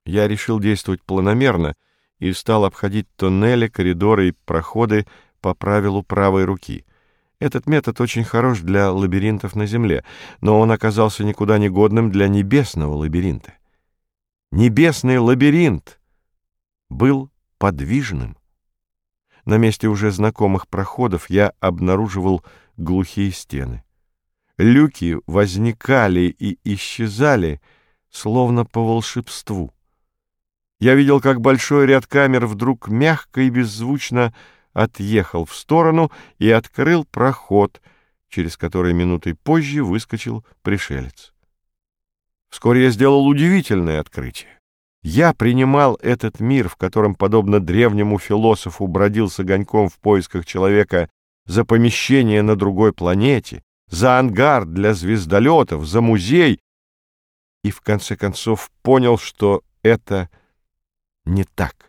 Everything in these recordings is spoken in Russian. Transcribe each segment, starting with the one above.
Я решил действовать планомерно и стал обходить тоннели, коридоры и проходы по правилу правой руки. Этот метод очень хорош для лабиринтов на Земле, но он оказался никуда не годным для небесного лабиринта. Небесный лабиринт был подвижным. На месте уже знакомых проходов я обнаруживал глухие стены. Люки возникали и исчезали, словно по волшебству. Я видел, как большой ряд камер вдруг мягко и беззвучно отъехал в сторону и открыл проход, через который минутой позже выскочил пришелец. Вскоре я сделал удивительное открытие. Я принимал этот мир, в котором, подобно древнему философу, бродил с огоньком в поисках человека, за помещение на другой планете, за ангар для звездолетов, за музей, и в конце концов понял, что это не так.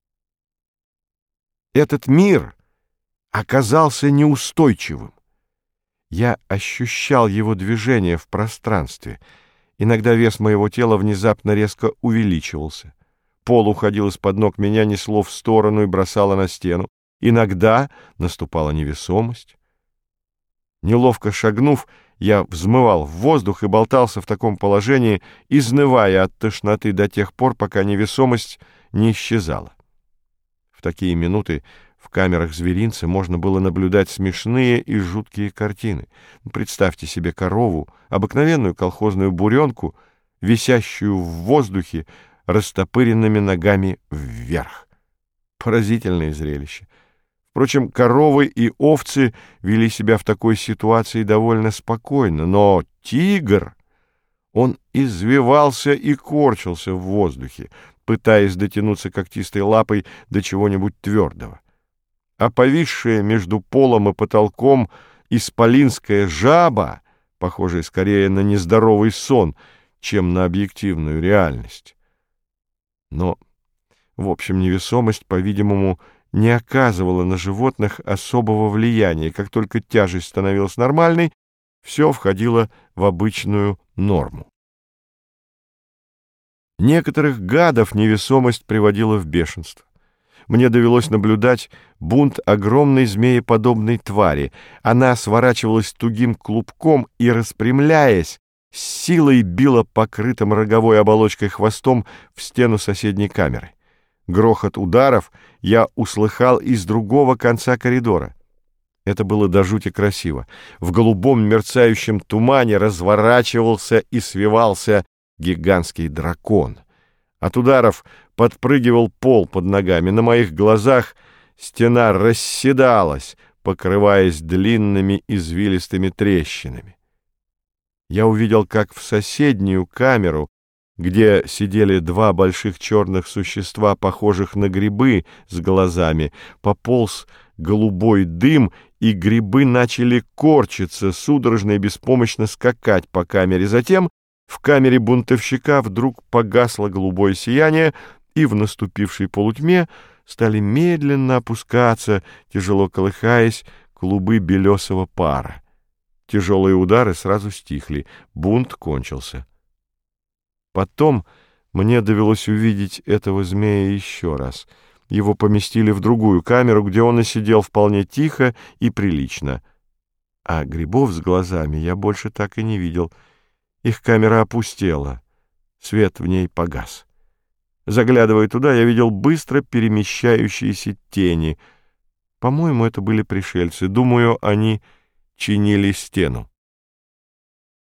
Этот мир оказался неустойчивым. Я ощущал его движение в пространстве. Иногда вес моего тела внезапно резко увеличивался. Пол уходил из-под ног меня, несло в сторону и бросало на стену. Иногда наступала невесомость. Неловко шагнув, я взмывал в воздух и болтался в таком положении, изнывая от тошноты до тех пор, пока невесомость не исчезала. В такие минуты в камерах зверинца можно было наблюдать смешные и жуткие картины. Представьте себе корову, обыкновенную колхозную буренку, висящую в воздухе растопыренными ногами вверх. Поразительное зрелище. Впрочем, коровы и овцы вели себя в такой ситуации довольно спокойно, но тигр, он извивался и корчился в воздухе, пытаясь дотянуться когтистой лапой до чего-нибудь твердого. А повисшая между полом и потолком исполинская жаба, похожая скорее на нездоровый сон, чем на объективную реальность. Но, в общем, невесомость, по-видимому, не оказывала на животных особого влияния. Как только тяжесть становилась нормальной, все входило в обычную норму. Некоторых гадов невесомость приводила в бешенство. Мне довелось наблюдать бунт огромной змееподобной твари. Она сворачивалась тугим клубком и, распрямляясь, с силой била покрытым роговой оболочкой хвостом в стену соседней камеры. Грохот ударов я услыхал из другого конца коридора. Это было до жути красиво. В голубом мерцающем тумане разворачивался и свивался гигантский дракон. От ударов подпрыгивал пол под ногами. На моих глазах стена расседалась, покрываясь длинными извилистыми трещинами. Я увидел, как в соседнюю камеру, где сидели два больших черных существа, похожих на грибы с глазами, пополз голубой дым, и грибы начали корчиться, судорожно и беспомощно скакать по камере. Затем в камере бунтовщика вдруг погасло голубое сияние, и в наступившей полутьме стали медленно опускаться, тяжело колыхаясь, клубы белесого пара. Тяжелые удары сразу стихли, бунт кончился. Потом мне довелось увидеть этого змея еще раз. Его поместили в другую камеру, где он и сидел вполне тихо и прилично. А грибов с глазами я больше так и не видел. Их камера опустела, свет в ней погас. Заглядывая туда, я видел быстро перемещающиеся тени. По-моему, это были пришельцы. Думаю, они чинили стену.